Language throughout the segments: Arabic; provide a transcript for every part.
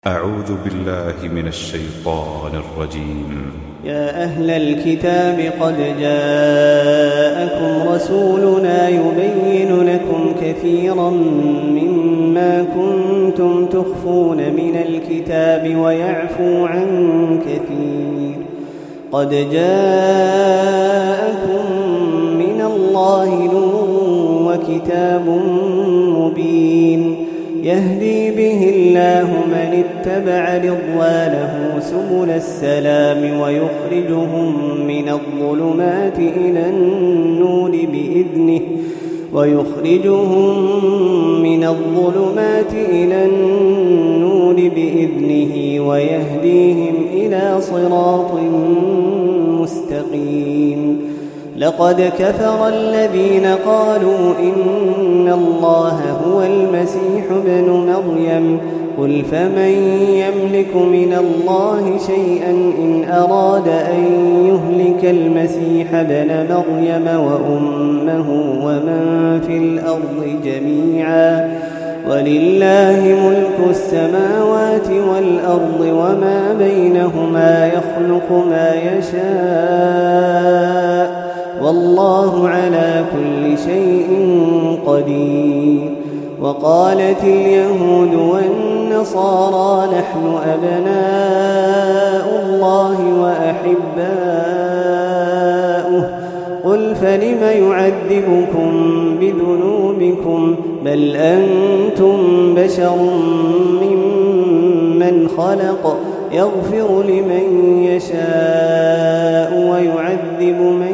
أعوذ بالله من الشيطان الرجيم. يا أهل الكتاب قد جاءكم رسولنا يبين لكم كثيرا مما كنتم تخفون من الكتاب ويعفو عن كثير. قد جاءكم من الله نور وكتاب مبين يهدي به الله من اتبع رضوانه سبل السلام ويخرجهم من الظلمات إلى النور بإذنه ويهديهم إلى صراط مستقيم. لقد كفر الذين قالوا إن الله هو المسيح ابن مريم قل فمن يملك من الله شيئا إن أراد أن يهلك المسيح ابن مريم وأمه ومن في الأرض جميعا ولله ملك السماوات والأرض وما بينهما يخلق ما يشاء والله على كل شيء قدير. وقالت اليهود والنصارى نحن أبناء الله وأحباؤه قل فلم يعذبكم بذنوبكم بل أنتم بشر ممن خلق يغفر لمن يشاء ويعذب من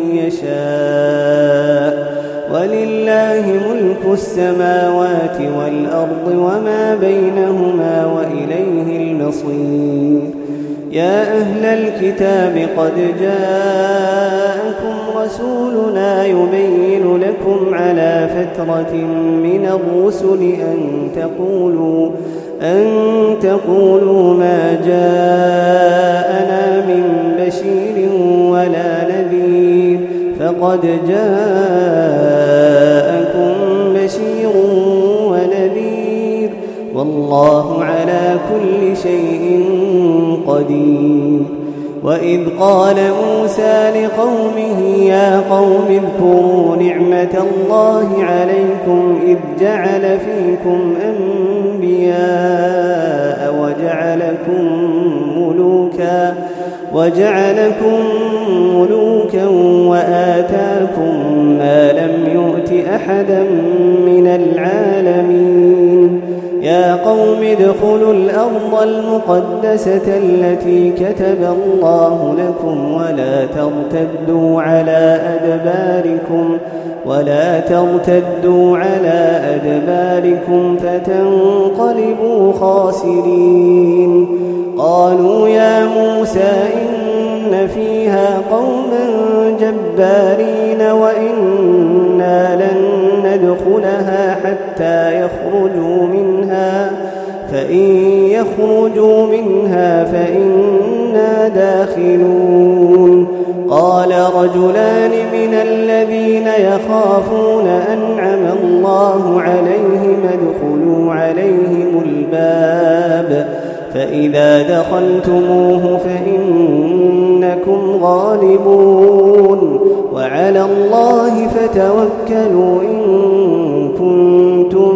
يشاء ولله ملك السماوات والأرض وما بينهما وإليه المصير. يا أهل الكتاب قد جاءكم رسولنا يبين لكم على فترة من الرسل أن تقولوا ما جاءنا من بشير ولا نذير فقد جاءكم بشير ونذير والله على كل شيء قدير. وإذ قال موسى لقومه يا قوم اذكروا نعمة الله عليكم إذ جعل فيكم أنبياء وجعلكم ملوكا وآتاكم ما لم يؤت أحدا من العالمين. يا قوم ادخلوا الأرض المقدسة التي كتب الله لكم ولا ترتدوا على أدباركم فتنقلبوا خاسرين. قالوا يا موسى إن فيها قوما جبارين وإنا لن ندخلها حتى يخرجوا منها فإن يخرجوا منها فإنا داخلون. قال رجلان من الذين يخافون أنعم الله عليهم ادخلوا عليهم الباب فإذا دخلتموه فإنكم غالبون وعلى الله فتوكلوا إن كنتم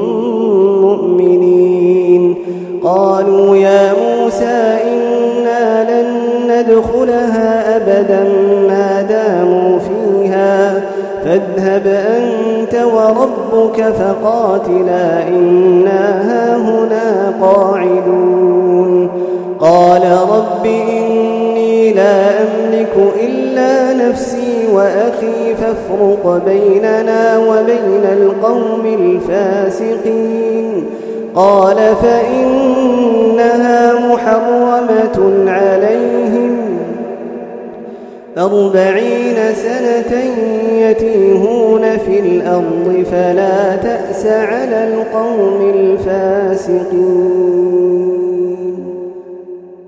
مؤمنين. قالوا يا موسى إنا لن ندخلها أبدا ما داموا فيها فاذهب أنت وربك فقاتلا إنا هاهنا قاعدون. قال رب إني لا أملك إلا نفسي وأخي فافرق بيننا وبين القوم الفاسقين. قال فإنها محرمة عليهم 40 سنة يتيهون في الأرض فلا تأس على القوم الفاسقين.